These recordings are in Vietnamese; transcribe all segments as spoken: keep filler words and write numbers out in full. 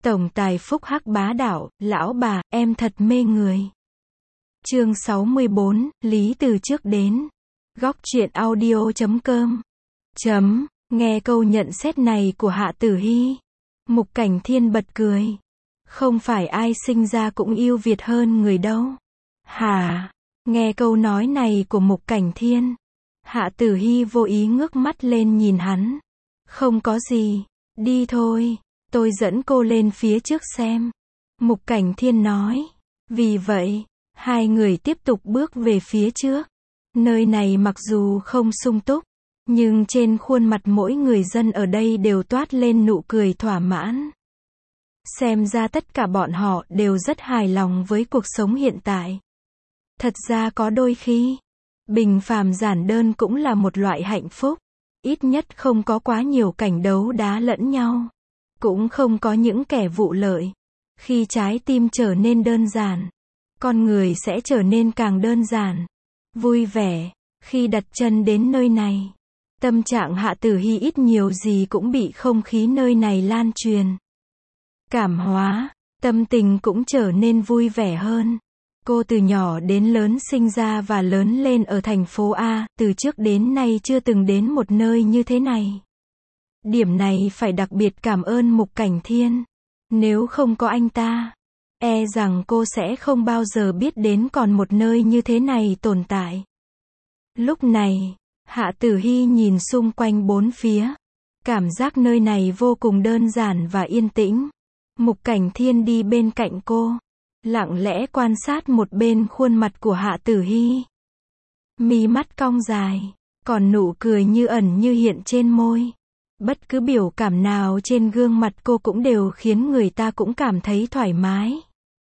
Tổng tài phúc hắc bá đạo, lão bà, em thật mê người. Chương sáu mươi bốn, Lý từ trước đến. Góc truyện audio chấm com. Chấm, nghe câu nhận xét này của Hạ Tử Hy. Mục Cảnh Thiên bật cười. Không phải ai sinh ra cũng yêu Việt hơn người đâu. Hả? Nghe câu nói này của Mục Cảnh Thiên. Hạ Tử Hy vô ý ngước mắt lên nhìn hắn. Không có gì, đi thôi, tôi dẫn cô lên phía trước xem. Mục Cảnh Thiên nói. Vì vậy, hai người tiếp tục bước về phía trước. Nơi này mặc dù không sung túc, nhưng trên khuôn mặt mỗi người dân ở đây đều toát lên nụ cười thỏa mãn. Xem ra tất cả bọn họ đều rất hài lòng với cuộc sống hiện tại. Thật ra có đôi khi, bình phàm giản đơn cũng là một loại hạnh phúc. Ít nhất không có quá nhiều cảnh đấu đá lẫn nhau. Cũng không có những kẻ vụ lợi. Khi trái tim trở nên đơn giản, con người sẽ trở nên càng đơn giản. Vui vẻ, khi đặt chân đến nơi này. Tâm trạng Hạ Tử Hy ít nhiều gì cũng bị không khí nơi này lan truyền. Cảm hóa, tâm tình cũng trở nên vui vẻ hơn. Cô từ nhỏ đến lớn sinh ra và lớn lên ở thành phố A, từ trước đến nay chưa từng đến một nơi như thế này. Điểm này phải đặc biệt cảm ơn Mục Cảnh Thiên. Nếu không có anh ta, e rằng cô sẽ không bao giờ biết đến còn một nơi như thế này tồn tại. Lúc này, Hạ Tử Hy nhìn xung quanh bốn phía. Cảm giác nơi này vô cùng đơn giản và yên tĩnh. Mục Cảnh Thiên đi bên cạnh cô, lặng lẽ quan sát một bên khuôn mặt của Hạ Tử Hy. Mí mắt cong dài, còn nụ cười như ẩn như hiện trên môi. Bất cứ biểu cảm nào trên gương mặt cô cũng đều khiến người ta cũng cảm thấy thoải mái.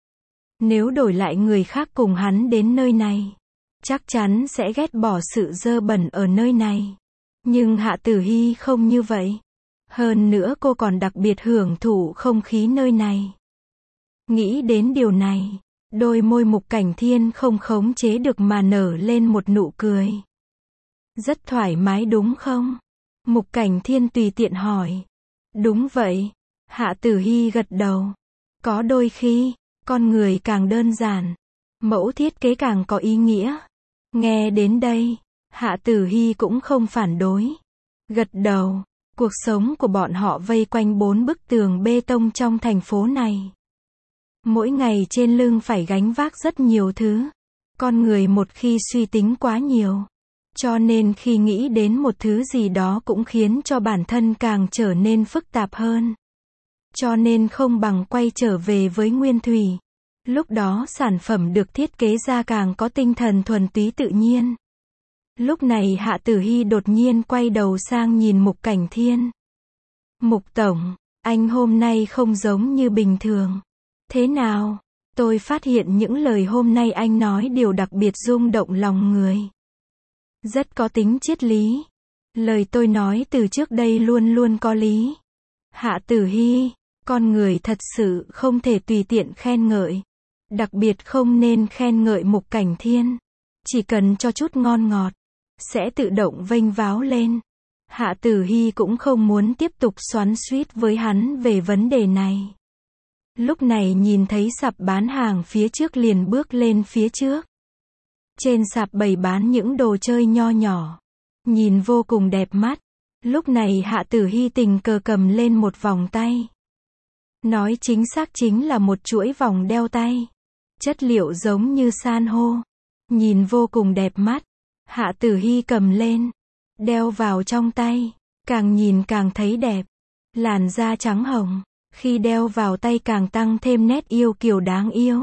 Nếu đổi lại người khác cùng hắn đến nơi này, chắc chắn sẽ ghét bỏ sự dơ bẩn ở nơi này. Nhưng Hạ Tử Hy không như vậy. Hơn nữa cô còn đặc biệt hưởng thụ không khí nơi này. Nghĩ đến điều này, đôi môi Mục Cảnh Thiên không khống chế được mà nở lên một nụ cười. Rất thoải mái đúng không? Mục Cảnh Thiên tùy tiện hỏi. Đúng vậy. Hạ Tử Hy gật đầu. Có đôi khi, con người càng đơn giản, mẫu thiết kế càng có ý nghĩa. Nghe đến đây, Hạ Tử Hy cũng không phản đối. Gật đầu. Cuộc sống của bọn họ vây quanh bốn bức tường bê tông trong thành phố này. Mỗi ngày trên lưng phải gánh vác rất nhiều thứ. Con người một khi suy tính quá nhiều, cho nên khi nghĩ đến một thứ gì đó cũng khiến cho bản thân càng trở nên phức tạp hơn. Cho nên không bằng quay trở về với nguyên thủy. Lúc đó sản phẩm được thiết kế ra càng có tinh thần thuần túy tự nhiên. Lúc này Hạ Tử Hy đột nhiên quay đầu sang nhìn Mục Cảnh Thiên. Mục Tổng, anh hôm nay không giống như bình thường. Thế nào? Tôi phát hiện những lời hôm nay anh nói đều đặc biệt rung động lòng người. Rất có tính triết lý. Lời tôi nói từ trước đây luôn luôn có lý. Hạ Tử Hy, con người thật sự không thể tùy tiện khen ngợi. Đặc biệt không nên khen ngợi Mục Cảnh Thiên. Chỉ cần cho chút ngon ngọt, sẽ tự động vênh váo lên. Hạ Tử Hy cũng không muốn tiếp tục xoắn xuýt với hắn về vấn đề này. Lúc này nhìn thấy sạp bán hàng phía trước liền bước lên phía trước. Trên sạp bày bán những đồ chơi nho nhỏ, nhìn vô cùng đẹp mắt. Lúc này Hạ Tử Hy tình cờ cầm lên một vòng tay. Nói chính xác chính là một chuỗi vòng đeo tay. Chất liệu giống như san hô. Nhìn vô cùng đẹp mắt. Hạ Tử Hy cầm lên, đeo vào trong tay. Càng nhìn càng thấy đẹp. Làn da trắng hồng, khi đeo vào tay càng tăng thêm nét yêu kiều đáng yêu.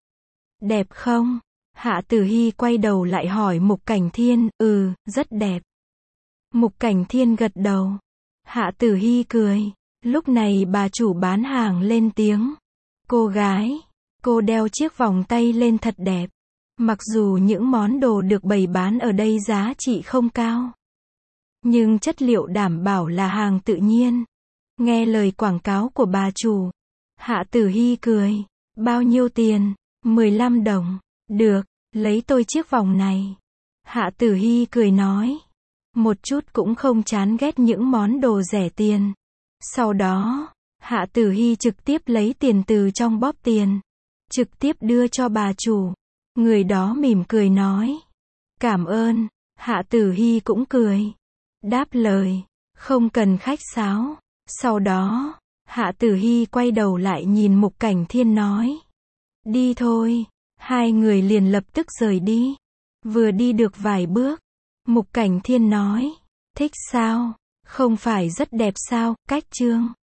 Đẹp không? Hạ Tử Hy quay đầu lại hỏi Mục Cảnh Thiên. Ừ, rất đẹp. Mục Cảnh Thiên gật đầu. Hạ Tử Hy cười. Lúc này bà chủ bán hàng lên tiếng. Cô gái, cô đeo chiếc vòng tay lên thật đẹp. Mặc dù những món đồ được bày bán ở đây giá trị không cao, nhưng chất liệu đảm bảo là hàng tự nhiên. Nghe lời quảng cáo của bà chủ, Hạ Tử Hy cười. Bao nhiêu tiền? mười lăm đồng. Được, lấy tôi chiếc vòng này. Hạ Tử Hy cười nói. Một chút cũng không chán ghét những món đồ rẻ tiền. Sau đó, Hạ Tử Hy trực tiếp lấy tiền từ trong bóp tiền, trực tiếp đưa cho bà chủ. Người đó mỉm cười nói, cảm ơn. Hạ Tử Hy cũng cười, đáp lời, không cần khách sáo. Sau đó, Hạ Tử Hy quay đầu lại nhìn Mục Cảnh Thiên nói, đi thôi. Hai người liền lập tức rời đi. Vừa đi được vài bước, Mục Cảnh Thiên nói, thích sao? Không phải rất đẹp sao? Cách Chương